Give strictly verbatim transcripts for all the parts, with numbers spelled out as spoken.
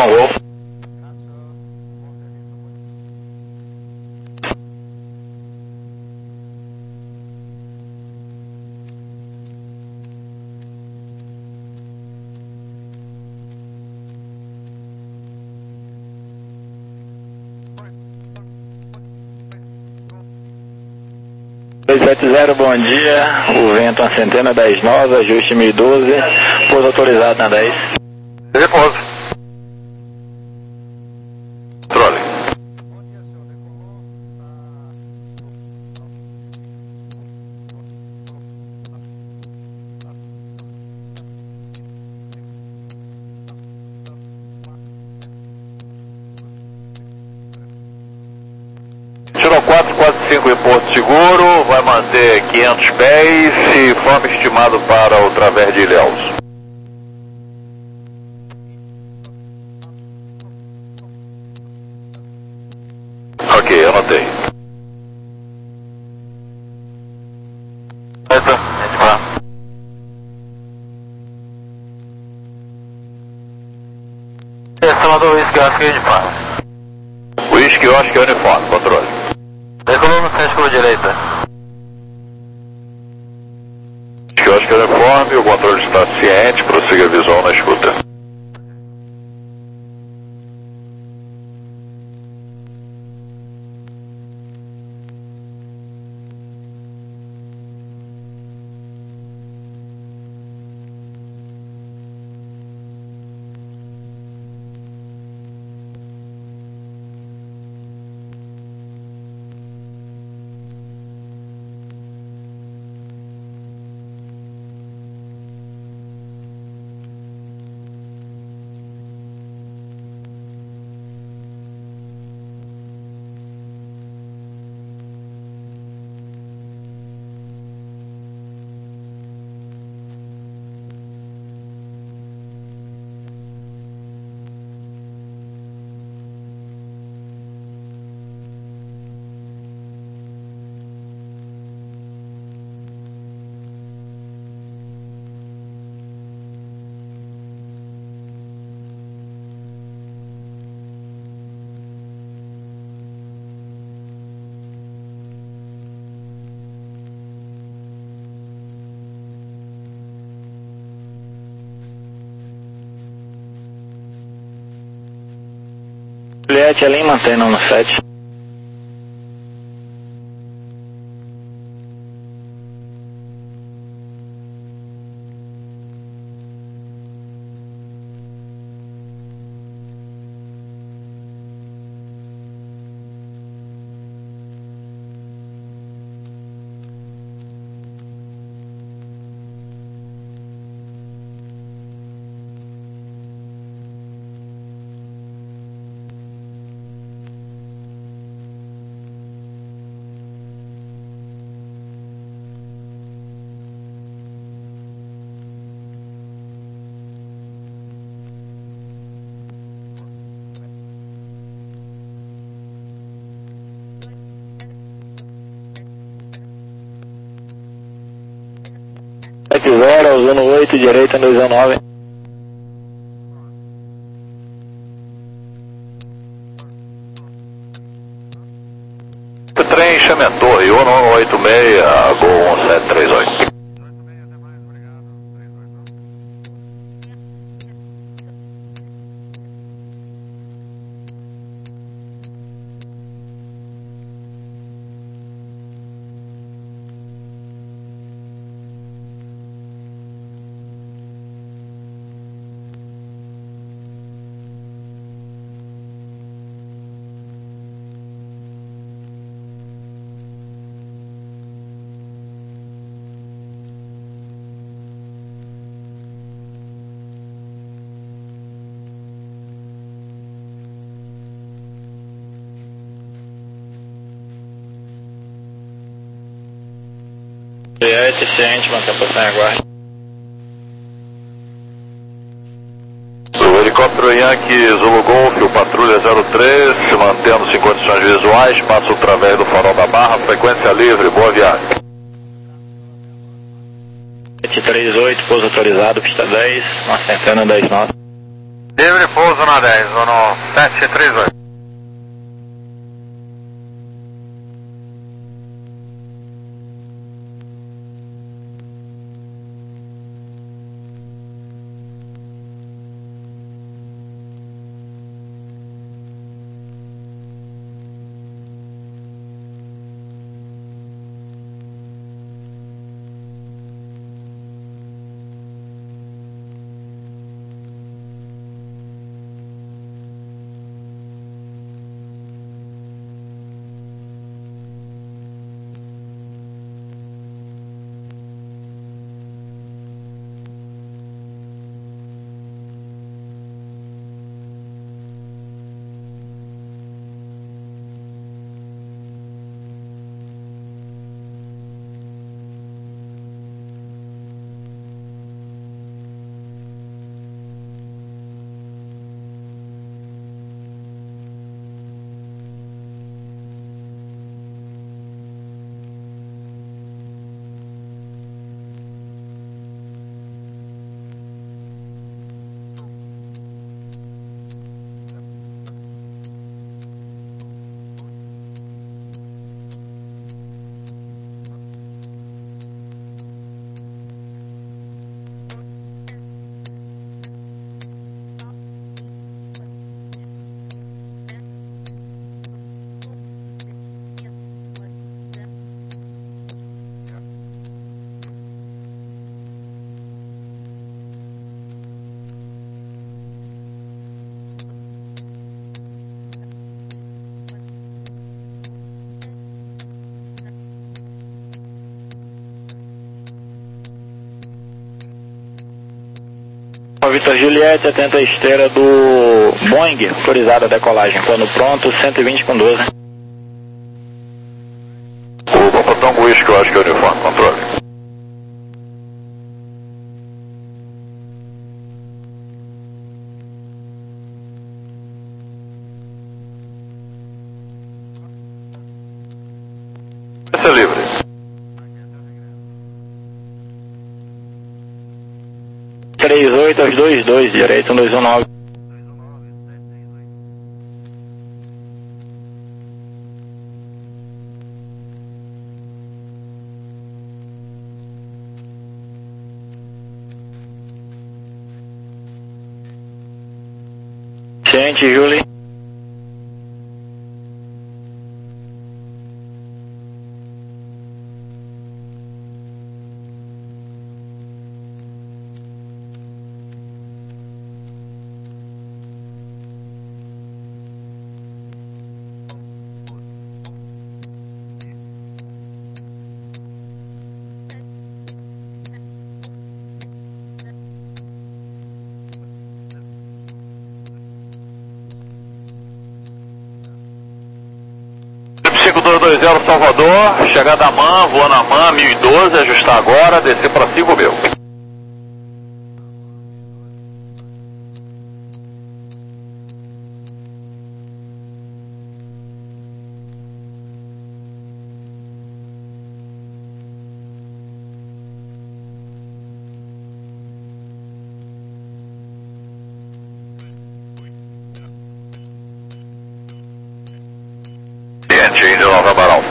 Lima Golf. dois sete zero, bom dia, o vento uma centena, dez nove, ajuste mil e doze, pouso autorizado na dez. Repouso. Controle. Tirou quatro quatro cinco em Porto Seguro, vai manter quinhentos pés e forma estimado para o través de Ilhéus. Ok, anotei. Eita, vá. Estimador Whisky Oscar Uniforme. Whisky Oscar Uniforme, controle. Decolou no sete pela direita. Whisky Oscar Uniforme, o controle está ciente, prossiga visual na escuta. Juliette ali, mantendo no sete. sete zero, usando oito, direita, dois nove. Trem Chamentor, I U N oito seis, Gol um sete três oito. É eficiente, manter a posição em aguarde. O helicóptero Yankee Zulu Golf, o patrulha zero três, se mantendo-se em condições visuais, passa através do farol da Barra, frequência livre, boa viagem. sete três oito, pouso autorizado, pista dez, uma centena, dez nove. Livre pouso na dez, no sete três oito. Vitor Juliette, atenta à esteira do Boeing, autorizada a decolagem. Quando pronto, cento e vinte com doze. O Papa Tango Whisky, eu acho que é o uniforme, controle. Esse é livre. três oito aos dois dois, direito dois um nove. Gente, Julie. cinco dois dois zero Salvador, chegada a MAN, voa na MAN, mil e doze, ajustar agora, descer para cinco mil. Cliente de Nova Barão.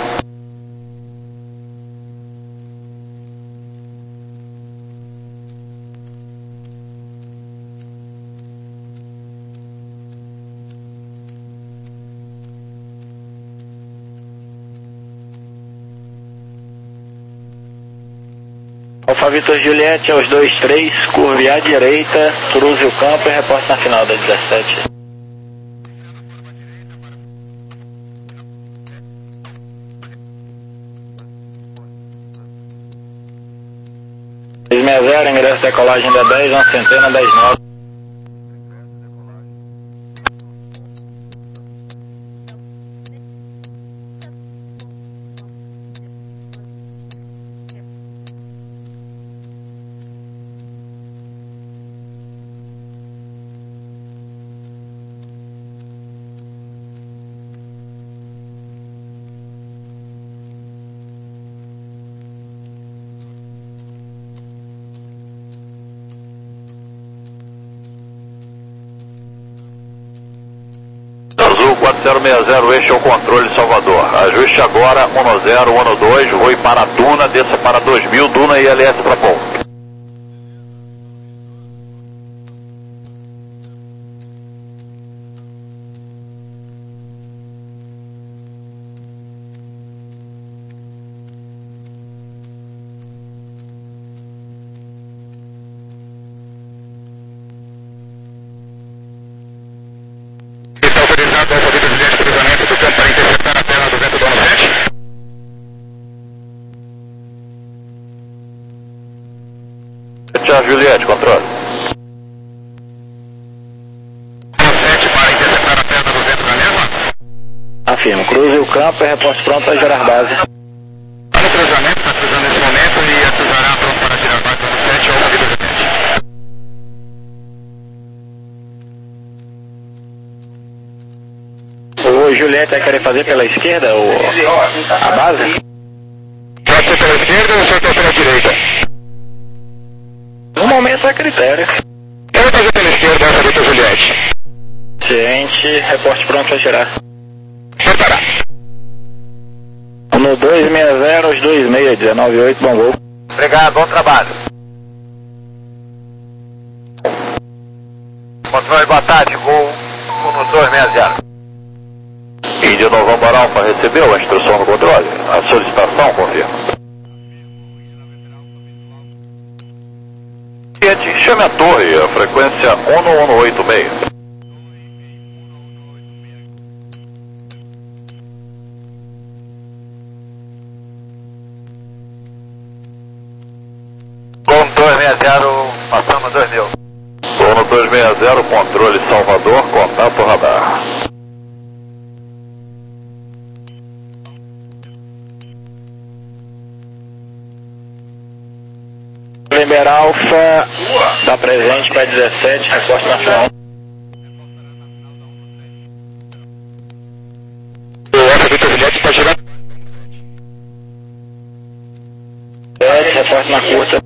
Alfa Vitor Juliette, aos dois três, curve à direita, cruze o campo e reporte na final da dezessete. seis seis zero, ingresso decolagem da dez, uma centena, dez nove. zero seis zero, este é o controle Salvador. Ajuste agora um zero um dois, voe para Duna, desça para dois mil, Duna I L S para pouso. Tchau, Juliette, controle. sete para interceptar a pedra do vento da Neva. Afirmo, cruze o campo e reporte pronto para gerar base. Está no cruzamento, está cruzando nesse momento e acusará pronto para gerar base no sete ao ouvido do O Juliette vai querer fazer pela esquerda o, a base? Pode ser pela esquerda ou só pela direita? No momento é critério. Eu vou fazer pela esquerda, essa dita Juliette. Ciente, reporte pronto para gerar. Preparar. No dois seis zero, dois seis, dezenove oito, bom voo. Obrigado, bom trabalho. Controle, boa tarde, voo um dois seis zero. Índia November Alpha recebeu a instrução do controle. A solicitação confirma. Chame a torre, a frequência um um oito seis. Com dois seis zero, passando dois mil. Sono dois seis zero, controle Salvador, contato radar. November Alpha, dá presente para dezessete, reporte nacional. Essa Vitor Juliette pode chegar. sete, reporte na curta.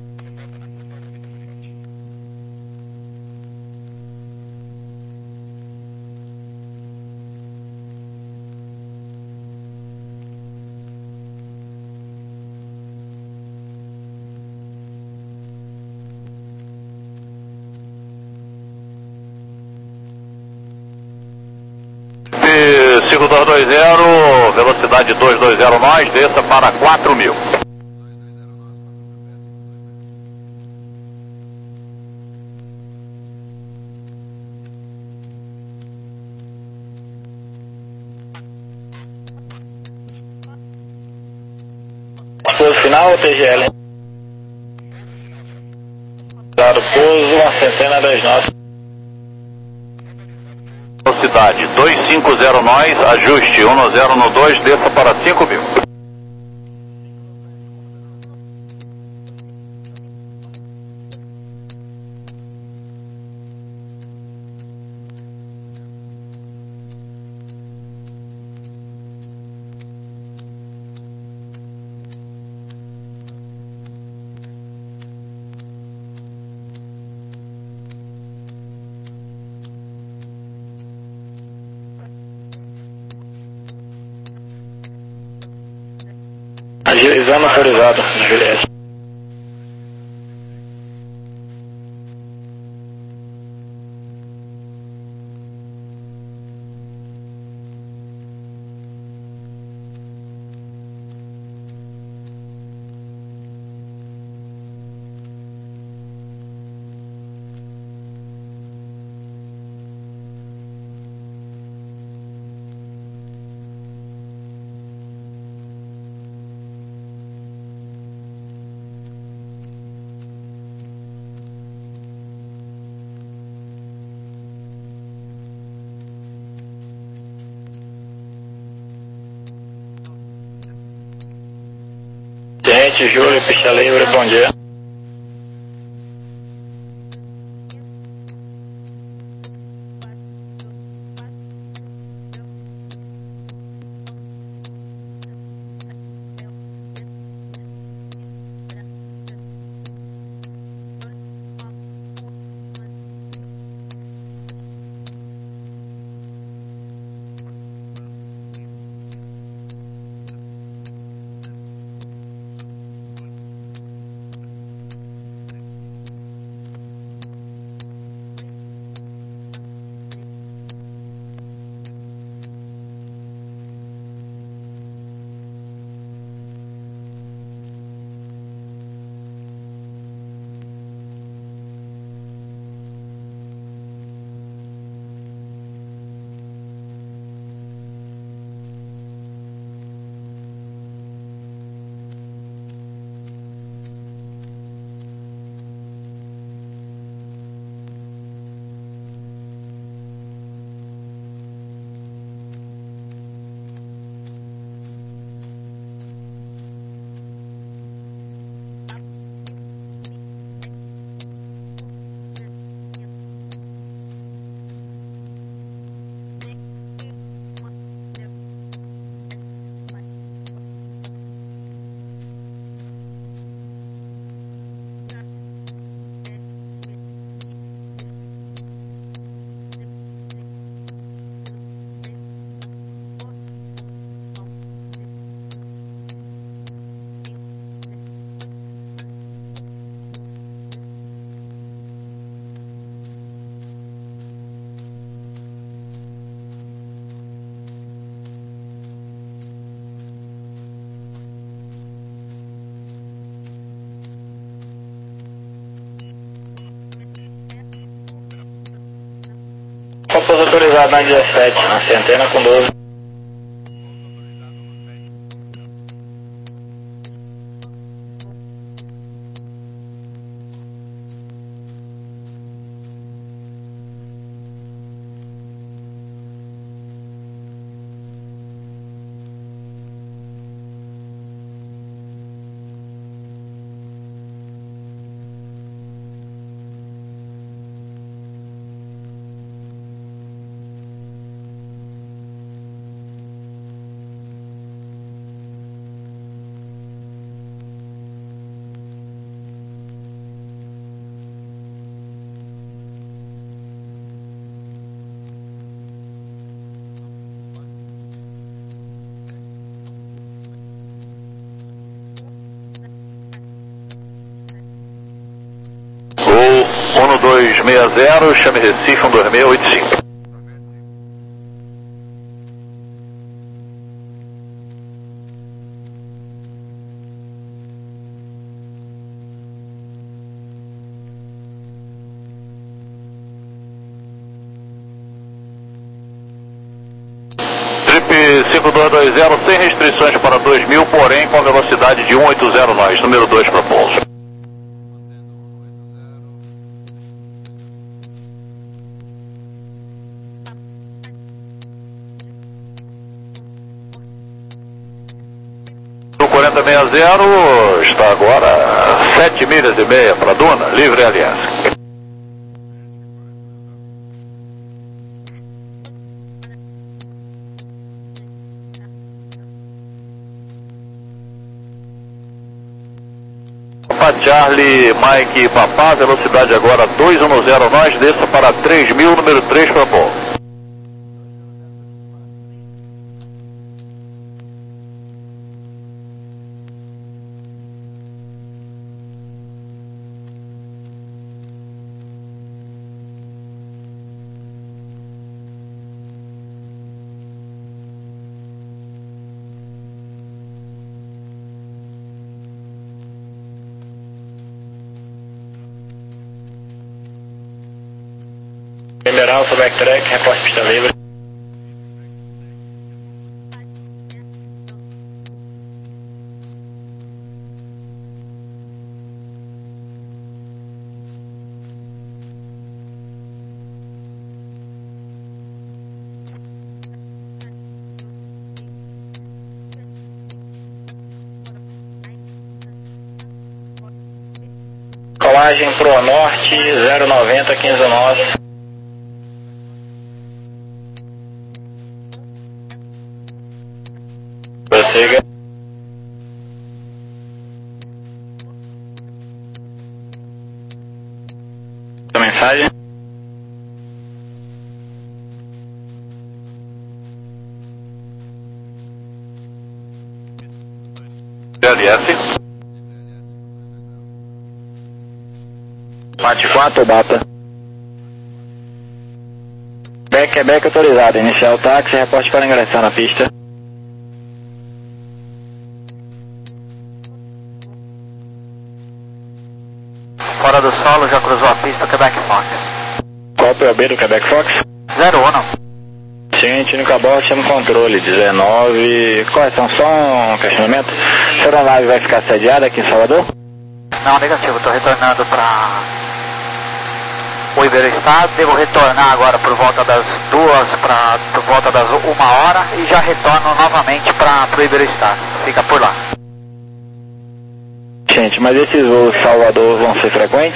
cinco dois dois zero, velocidade dois dois zero nós, desça para quatro mil. Pouso final ou T G L? Claro, pouso, uma centena das nossas. Velocidade dois cinco zero nós, ajuste um zero um dois, desça para cinco mil. Agilizando autorizado, Juliette. Gente, Júlio, pista livre, bom dia. na dezessete, na centena com doze. um dois seis zero, chame Recife um dois seis oito cinco. Trip cinco dois dois zero, sem restrições para dois mil, porém com velocidade de cento e oitenta nós, número dois para pouso. quarenta sessenta está agora sete milhas e meia para Duna, livre L S. Papa Charlie, Mike Papá, velocidade agora dois dez nós, desça para três mil, número três para pouso. Liberal, sou backtrack, reporte pista livre. Colagem pro norte, zero noventa, quinze nós. Prossiga. A mensagem. L S. Mate quatro, data. Back é back autorizado. Iniciar o táxi, reporte para ingressar na pista. Fora do solo, já cruzou a pista, Quebec Fox. Qual o P O B do Quebec Fox? Zero Uno. Ciente, no cabal, chama controle, dezenove. Correção, só um questionamento. A aeronave vai ficar sediada aqui em Salvador? Não, negativo, estou retornando para o Iberostar. Devo retornar agora por volta das duas, para por volta das uma hora e já retorno novamente para o Iberostar. Fica por lá. Gente, mas esses voos Salvador vão ser frequentes?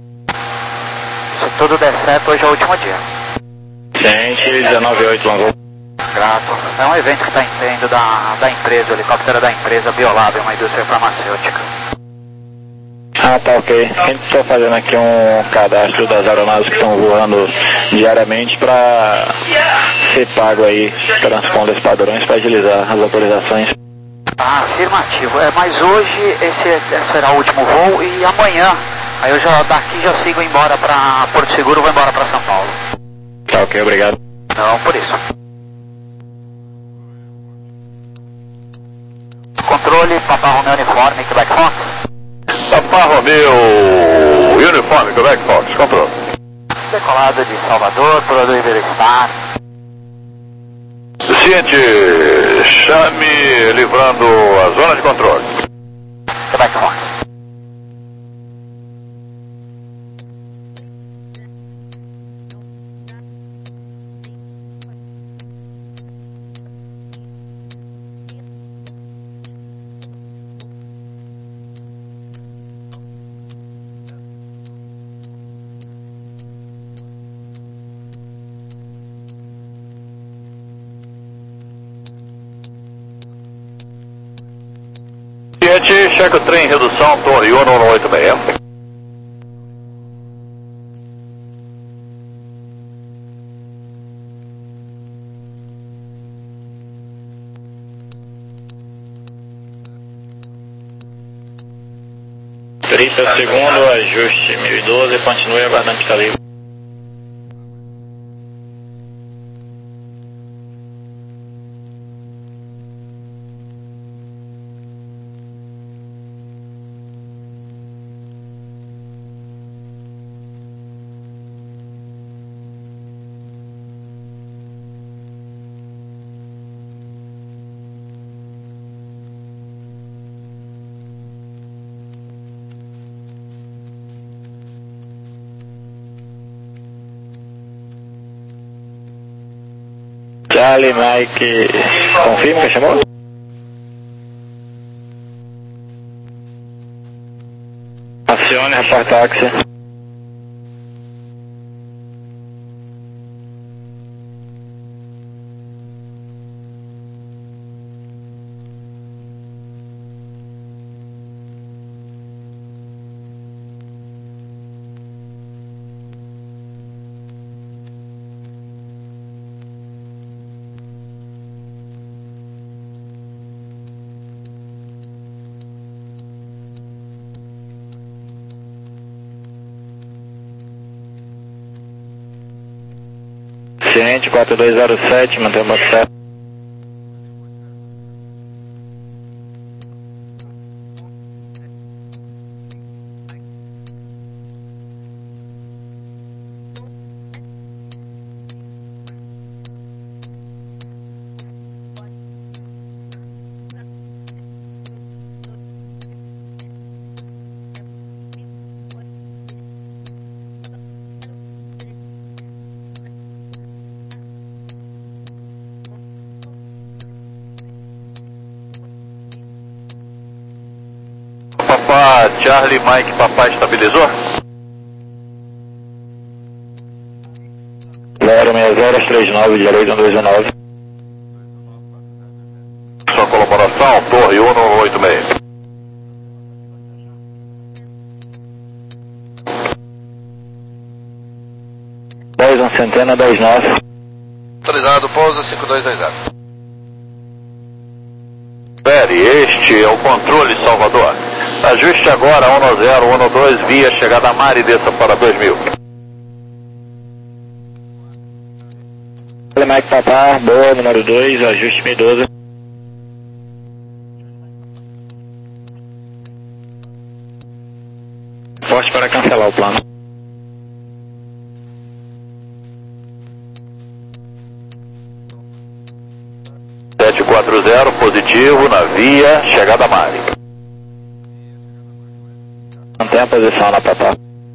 Se tudo der certo, hoje é o último dia. Gente, dezenove oito, Longo. Grato. É um evento que está tendo da, da empresa, o helicóptero da empresa Biolab, uma indústria farmacêutica. Ah, tá, ok. A gente está fazendo aqui um cadastro das aeronaves que estão voando diariamente para ser pago aí, transponders padrões para agilizar as autorizações. Ah, afirmativo. É, mas hoje esse, esse será o último voo e amanhã, aí eu já daqui já sigo embora para Porto Seguro, vou embora para São Paulo. Tá, ok, obrigado. Não, por isso. Controle, Papa Romeo Uniforme, Quebec Fox. Papa Romeo Uniforme, Quebec Fox, controle. Decolado de Salvador, por do Iberostar. Seguinte, chame livrando a zona de controle. Quebec Fox. Checa o trem em redução, Torre um um oito seis. trinta segundos, ajuste mil e doze, continue aguardando pista livre. Charlie, Mike, confirma que chamou? Acione, report táxi. Ciente, quatro dois zero sete, mantém o banco certo. Papá, Charlie, Mike, papai estabilizou? zero seis zero três nove, direito dois um nove. Sua colaboração, Torre um um oito seis. dois um centena, dois nove. Autorizado, pouso cinco dois dois zero. Pere, este é o controle Salvador. Ajuste agora um zero um dois via chegada a mar e desça para dois mil. Mike Papá, boa, número dois, ajuste mil e doze. Forte para cancelar o plano. sete quatro zero, positivo, na via, chegada a mar. Mantém a posição na Papá.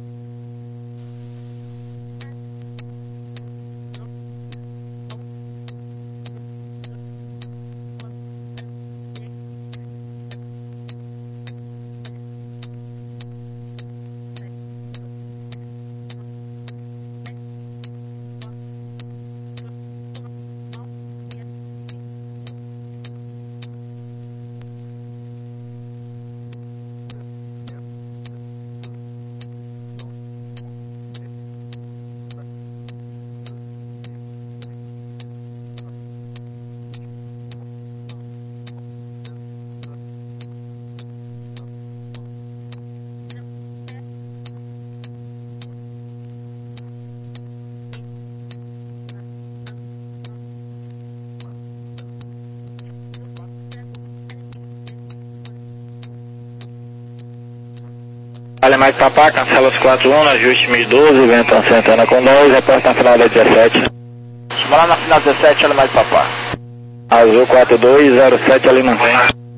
Olha mais Papá, cancela os quatro um, ajuste mil e doze, vento Santana com dois, reporta na final da dezessete. Chama lá na final dezessete, olha mais Papá. Azul quatro dois zero sete ali mantém.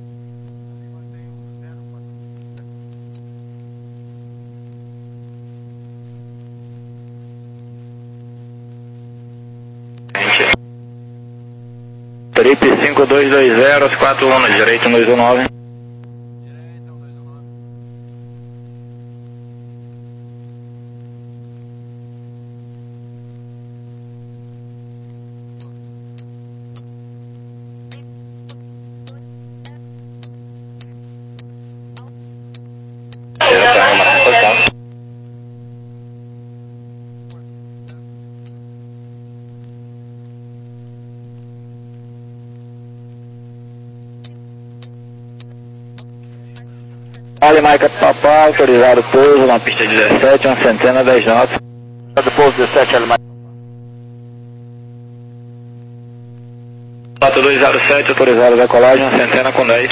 Trip cinco dois dois zero, quatro um, direito dois um nove. Vale Maica Papá, autorizado pouso na pista dezessete, uma centena, dez notas. Do pouso dezessete, Vale Maica. quatro dois zero sete, autorizado decolagem, uma centena com dez.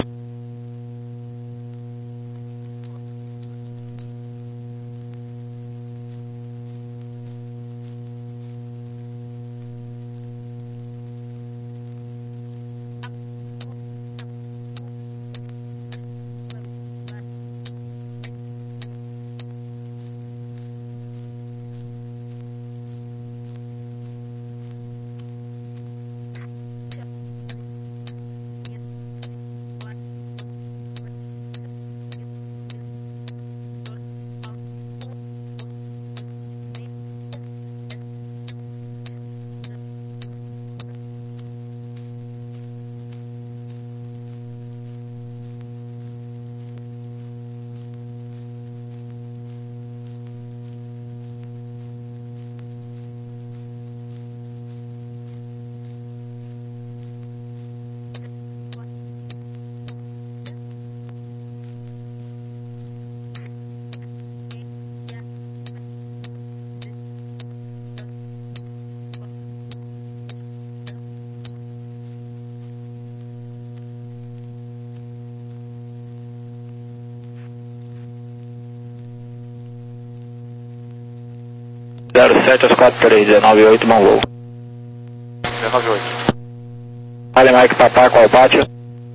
zero sete aos quatro três, dezenove oito, bom voo. dezenove oito. Vale Mike Papá, qual pátio?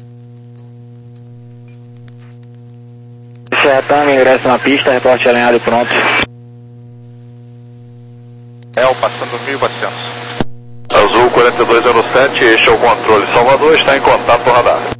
Sertão, ingresso na pista, reporte alinhado e pronto. El, passando mil e quatrocentos. Azul quarenta e dois zero sete, este é o controle Salvador, está em contato com o radar.